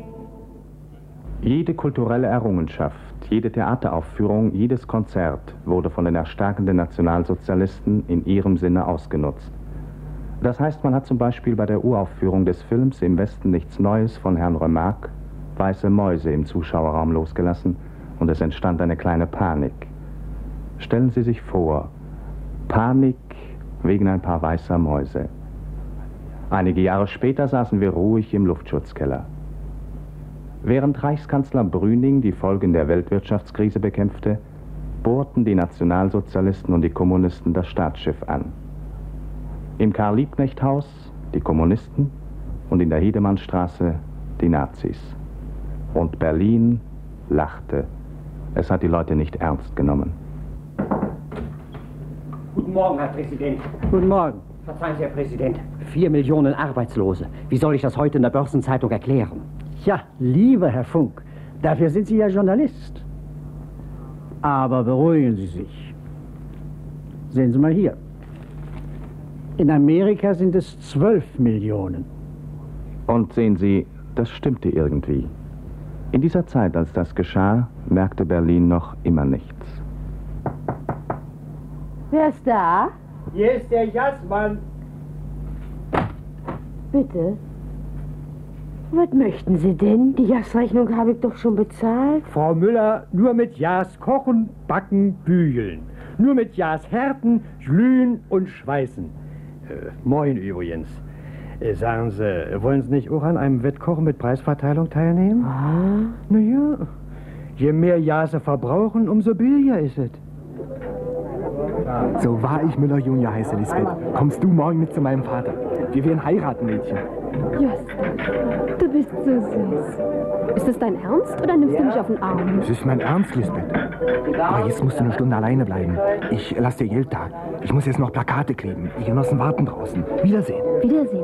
Jede kulturelle Errungenschaft, jede Theateraufführung, jedes Konzert wurde von den erstarkenden Nationalsozialisten in ihrem Sinne ausgenutzt. Das heißt, man hat zum Beispiel bei der Uraufführung des Films Im Westen nichts Neues von Herrn Remarque weiße Mäuse im Zuschauerraum losgelassen und es entstand eine kleine Panik. Stellen Sie sich vor, Panik wegen ein paar weißer Mäuse. Einige Jahre später saßen wir ruhig im Luftschutzkeller. Während Reichskanzler Brüning die Folgen der Weltwirtschaftskrise bekämpfte, bohrten die Nationalsozialisten und die Kommunisten das Staatsschiff an. Im Karl-Liebknecht-Haus die Kommunisten und in der Hedemannstraße die Nazis. Und Berlin lachte. Es hat die Leute nicht ernst genommen. Guten Morgen, Herr Präsident. Guten Morgen. Verzeihen Sie, Herr Präsident. Vier Millionen Arbeitslose. Wie soll ich das heute in der Börsenzeitung erklären? Ja, lieber Herr Funk, dafür sind Sie ja Journalist. Aber beruhigen Sie sich. Sehen Sie mal hier. In Amerika sind es zwölf Millionen. Und sehen Sie, das stimmte irgendwie. In dieser Zeit, als das geschah, merkte Berlin noch immer nichts. Wer ist da? Hier ist der Jassmann. Bitte. Was möchten Sie denn? Die Jahresrechnung habe ich doch schon bezahlt. Frau Müller, nur mit Jas kochen, backen, bügeln. Nur mit Jas härten, glühen und schweißen. Äh, moin übrigens. Äh, sagen Sie, wollen Sie nicht auch an einem Wettkochen mit Preisverteilung teilnehmen? Ah. Na ja, je mehr Jas Sie verbrauchen, umso billiger ist es. So wahr ich Müller Junior heiße, Lisbeth, kommst du morgen mit zu meinem Vater. Wir werden heiraten, Mädchen. Jost, du bist so süß. Ist das dein Ernst oder nimmst du mich auf den Arm? Das ist mein Ernst, Lisbeth. Aber jetzt musst du eine Stunde alleine bleiben. Ich lass dir Geld da. Ich muss jetzt noch Plakate kleben. Die Genossen warten draußen. Wiedersehen. Wiedersehen.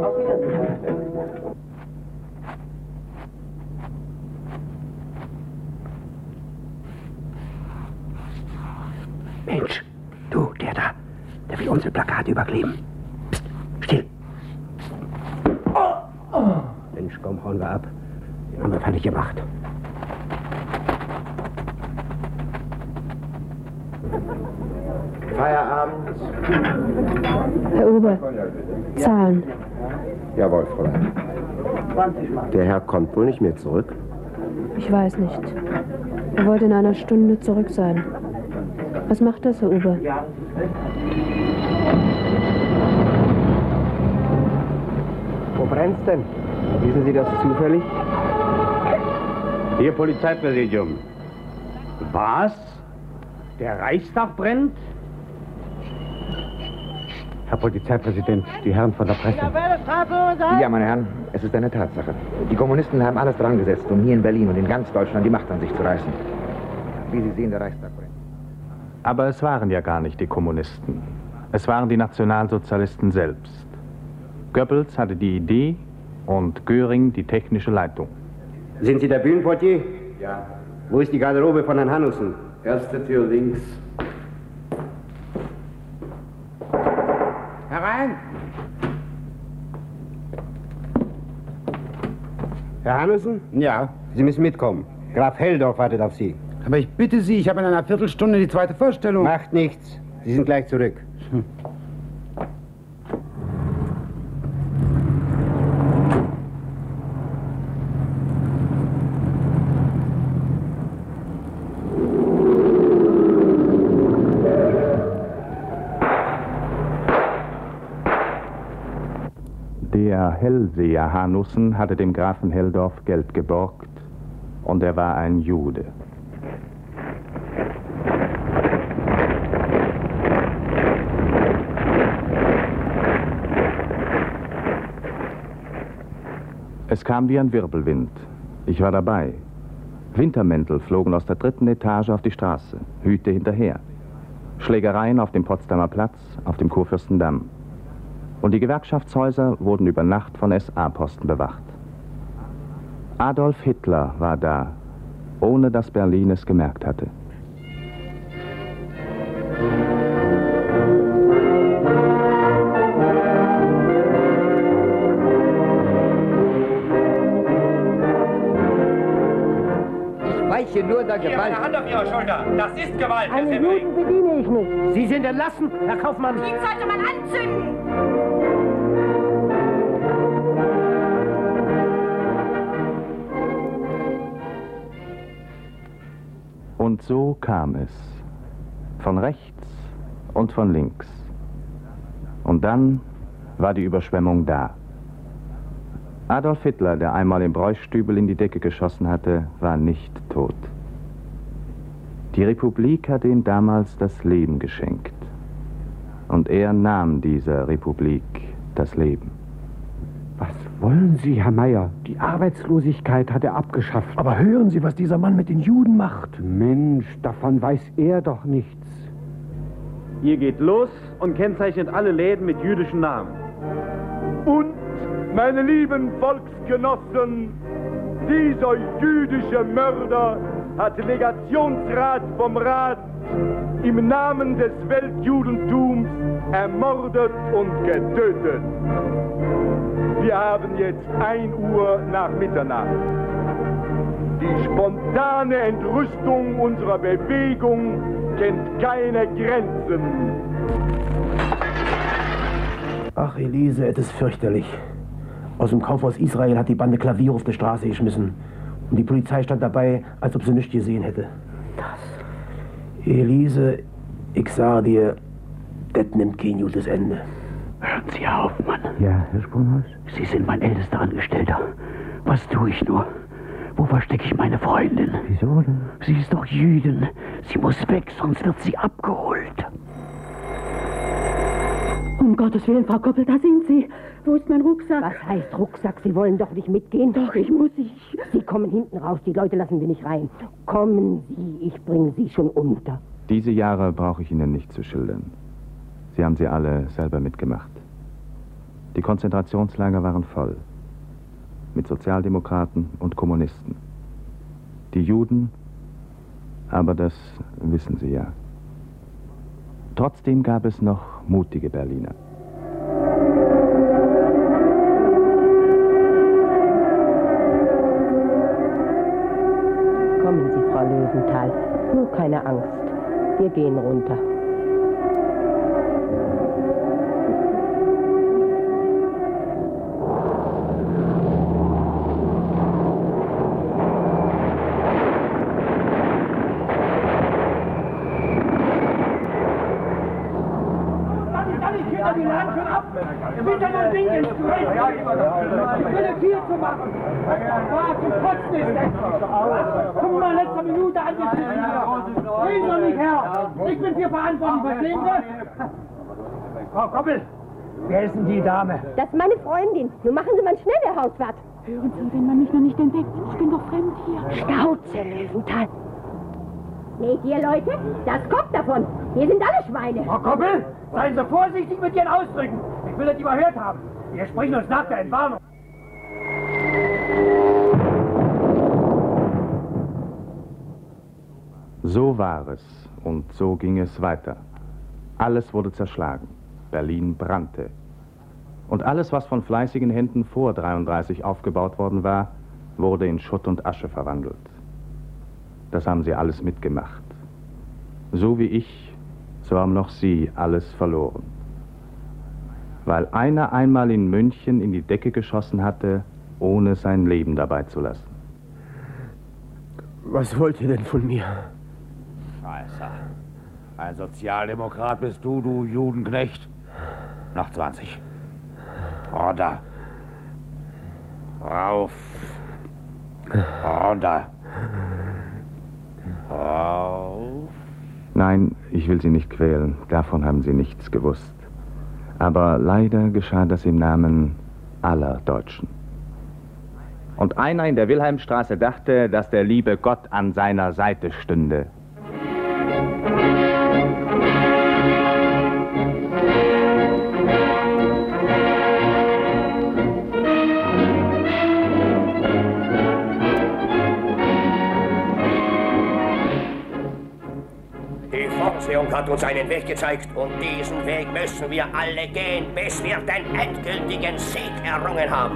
Mensch, du, der da, der will unsere Plakate überkleben. Psst, still. Oh, oh. Mensch, komm, hauen wir ab. Den haben wir fertig gemacht. Feierabend. Herr Ober, Zahlen. Jawohl, Fräulein. Der Herr kommt wohl nicht mehr zurück? Ich weiß nicht. Er wollte in einer Stunde zurück sein. Was macht das, Herr Ober? Wo brennt's denn? Wissen Sie das zufällig? Hier Polizeipräsidium. Was? Der Reichstag brennt? Herr Polizeipräsident, die Herren von der Presse. Ja, meine Herren, es ist eine Tatsache. Die Kommunisten haben alles dran gesetzt, um hier in Berlin und in ganz Deutschland die Macht an sich zu reißen. Wie Sie sehen, der Reichstag brennt. Aber es waren ja gar nicht die Kommunisten. Es waren die Nationalsozialisten selbst. Goebbels hatte die Idee und Göring die technische Leitung. Sind Sie der Bühnenportier? Ja. Wo ist die Garderobe von Herrn Hanussen? Erste Tür links. Herein! Herr Hanussen? Ja? Sie müssen mitkommen. Graf Helldorf wartet auf Sie. Aber ich bitte Sie, ich habe in einer Viertelstunde die zweite Vorstellung. Macht nichts. Sie sind gleich zurück. Hm. Der Hellseher Hanussen hatte dem Grafen Helldorf Geld geborgt und er war ein Jude. Es kam wie ein Wirbelwind. Ich war dabei. Wintermäntel flogen aus der dritten Etage auf die Straße, Hüte hinterher. Schlägereien auf dem Potsdamer Platz, auf dem Kurfürstendamm. Und die Gewerkschaftshäuser wurden über Nacht von S A-Posten bewacht. Adolf Hitler war da, ohne dass Berlin es gemerkt hatte. Weiche nur der Gewalt. Eine Hand auf Ihre Schulter. Das ist Gewalt, Herr Einen Semmering. Juden bediene ich nicht. Sie sind entlassen, Herr Kaufmann. Ihn sollte man anzünden. Und so kam es. Von rechts und von links. Und dann war die Überschwemmung da. Adolf Hitler, der einmal im Bräustübel in die Decke geschossen hatte, war nicht tot. Die Republik hatte ihm damals das Leben geschenkt. Und er nahm dieser Republik das Leben. Was wollen Sie, Herr Meier? Die Arbeitslosigkeit hat er abgeschafft. Aber hören Sie, was dieser Mann mit den Juden macht. Mensch, davon weiß er doch nichts. Ihr geht los und kennzeichnet alle Läden mit jüdischen Namen. Und, meine lieben Volksgenossen, dieser jüdische Mörder hat Legationsrat vom Rat im Namen des Weltjudentums ermordet und getötet. Wir haben jetzt ein Uhr nach Mitternacht. Die spontane Entrüstung unserer Bewegung kennt keine Grenzen. Ach, Elise, es ist fürchterlich. Aus dem Kaufhaus Israel hat die Bande Klavier auf die Straße geschmissen. Und die Polizei stand dabei, als ob sie nichts gesehen hätte. Das. Elise, ich sag dir, das nimmt kein gutes Ende. Hören Sie auf, Mann. Ja, Herr Sprunghaus? Sie sind mein ältester Angestellter. Was tue ich nur? Wo verstecke ich meine Freundin? Wieso denn? Sie ist doch Jüdin. Sie muss weg, sonst wird sie abgeholt. Um Gottes Willen, Frau Koppel, da sind Sie. Wo ist mein Rucksack? Was heißt Rucksack? Sie wollen doch nicht mitgehen? Doch, ich muss. Ich... Sie kommen hinten raus. Die Leute lassen wir nicht rein. Kommen Sie, ich bringe Sie schon unter. Diese Jahre brauche ich Ihnen nicht zu schildern. Sie haben sie alle selber mitgemacht. Die Konzentrationslager waren voll. Mit Sozialdemokraten und Kommunisten. Die Juden, aber das wissen Sie ja. Trotzdem gab es noch mutige Berliner. Kommen Sie, Frau Löwenthal. Nur keine Angst. Wir gehen runter. Ihr wisst ja nur Ding ins Gericht. Ich will viel zu machen. War zum Kotzen ist das. Guck mal, letzte Minute angeschissen hier. Reden doch nicht her. Ich bin hier verantwortlich, verstehen Sie? Frau Koppel, wer ist denn die Dame? Das ist meine Freundin. Nun machen Sie mal schnell, Herr Hauswart. Hören Sie, wenn man mich noch nicht entdeckt. Ich bin doch fremd hier. Schnauze, Löwenthal. Seht ihr, Leute? Das kommt davon. Hier sind alle Schweine. Frau Koppel, seien Sie vorsichtig mit Ihren Ausdrücken. Ich will das überhört haben. Wir sprechen uns nach der Entwarnung. So war es und so ging es weiter. Alles wurde zerschlagen. Berlin brannte. Und alles, was von fleißigen Händen vor dreiunddreißig aufgebaut worden war, wurde in Schutt und Asche verwandelt. Das haben sie alles mitgemacht. So wie ich, so haben noch sie alles verloren. Weil einer einmal in München in die Decke geschossen hatte, ohne sein Leben dabei zu lassen. Was wollt ihr denn von mir? Scheiße. Ein Sozialdemokrat bist du, du Judenknecht. Noch zwanzig. Runter. Rauf. Runter. Rauf. Nein, ich will Sie nicht quälen. Davon haben Sie nichts gewusst. Aber leider geschah das im Namen aller Deutschen. Und einer in der Wilhelmstraße dachte, dass der liebe Gott an seiner Seite stünde. Die Vorsehung hat uns einen Weg gezeigt und diesen Weg müssen wir alle gehen, bis wir den endgültigen Sieg errungen haben.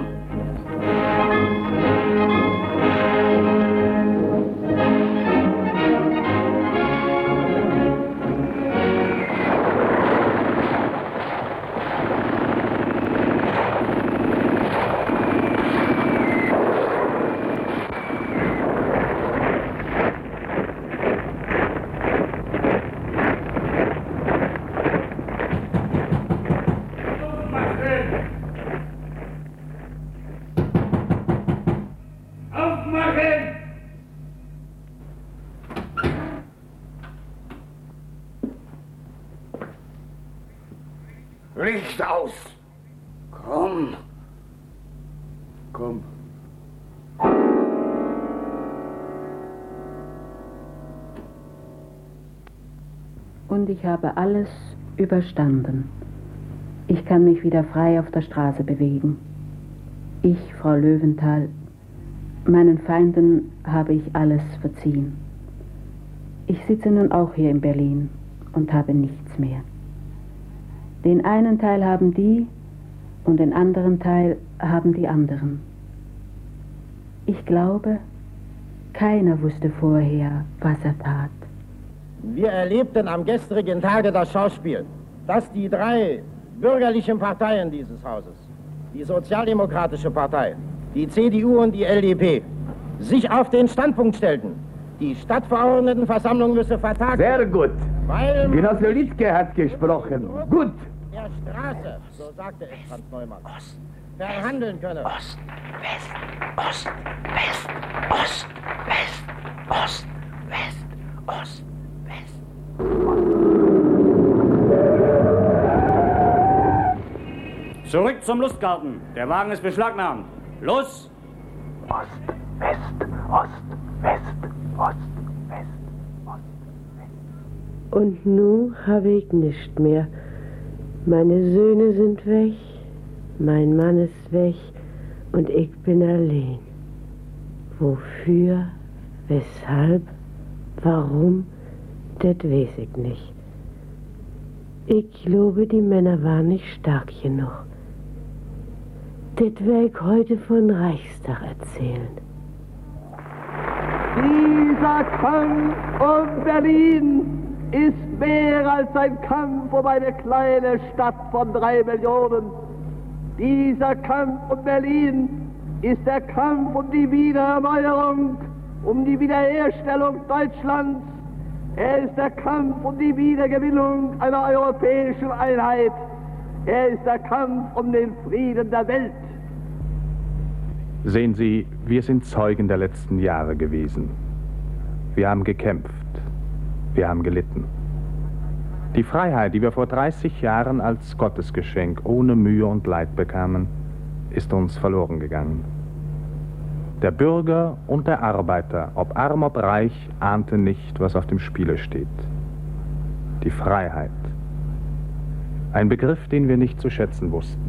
Licht aus! Komm! Komm! Und ich habe alles überstanden. Ich kann mich wieder frei auf der Straße bewegen. Ich, Frau Löwenthal, meinen Feinden habe ich alles verziehen. Ich sitze nun auch hier in Berlin und habe nichts mehr. Den einen Teil haben die und den anderen Teil haben die anderen. Ich glaube, keiner wusste vorher, was er tat. Wir erlebten am gestrigen Tage das Schauspiel, dass die drei bürgerlichen Parteien dieses Hauses, die Sozialdemokratische Partei, die C D U und die L D P, sich auf den Standpunkt stellten, die Stadtverordnetenversammlung müsse vertagt werden. Sehr gut. Weil Genosse Litzke hat gesprochen. Gut. der Straße, so sagte es Franz Neumann, Ost, verhandeln könne. Ost, West, Ost, West, Ost, West, Ost, West, Ost, West. Zurück zum Lustgarten. Der Wagen ist beschlagnahmt. Los! Ost, West, Ost, West, Ost, West, Ost, West. Und nun habe ich nichts mehr. Meine Söhne sind weg, mein Mann ist weg und ich bin allein. Wofür, weshalb, warum, das weiß ich nicht. Ich glaube, die Männer waren nicht stark genug. Das werde ich heute von Reichstag erzählen. Dieser Kampf um Berlin ist mehr als ein Kampf um eine kleine Stadt von drei Millionen. Dieser Kampf um Berlin ist der Kampf um die Wiedererneuerung, um die Wiederherstellung Deutschlands. Er ist der Kampf um die Wiedergewinnung einer europäischen Einheit. Er ist der Kampf um den Frieden der Welt. Sehen Sie, wir sind Zeugen der letzten Jahre gewesen. Wir haben gekämpft. Wir haben gelitten. Die Freiheit, die wir vor dreißig Jahren als Gottesgeschenk ohne Mühe und Leid bekamen, ist uns verloren gegangen. Der Bürger und der Arbeiter, ob arm, ob reich, ahnte nicht, was auf dem Spiele steht. Die Freiheit. Ein Begriff, den wir nicht zu schätzen wussten.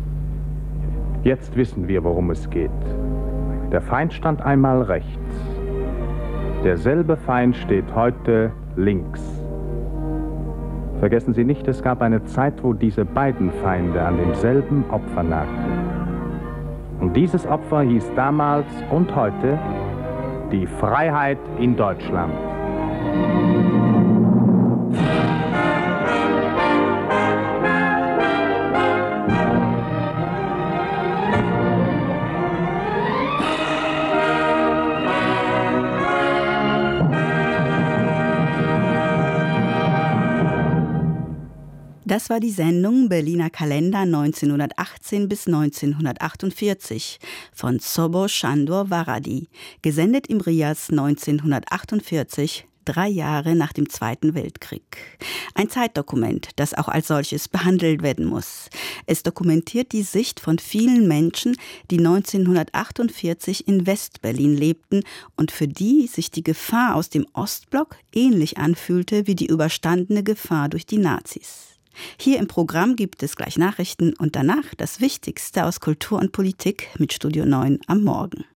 Jetzt wissen wir, worum es geht. Der Feind stand einmal rechts. Derselbe Feind steht heute links. Vergessen Sie nicht, es gab eine Zeit, wo diese beiden Feinde an demselben Opfer nagten. Und dieses Opfer hieß damals und heute die Freiheit in Deutschland. Das war die Sendung Berliner Kalender neunzehnhundertachtzehn bis neunzehnhundertachtundvierzig von Zobo Sándor Váradi, gesendet im Rias neunzehnhundertachtundvierzig, drei Jahre nach dem Zweiten Weltkrieg. Ein Zeitdokument, das auch als solches behandelt werden muss. Es dokumentiert die Sicht von vielen Menschen, die neunzehnhundertachtundvierzig in West-Berlin lebten und für die sich die Gefahr aus dem Ostblock ähnlich anfühlte wie die überstandene Gefahr durch die Nazis. Hier im Programm gibt es gleich Nachrichten und danach das Wichtigste aus Kultur und Politik mit Studio neun am Morgen.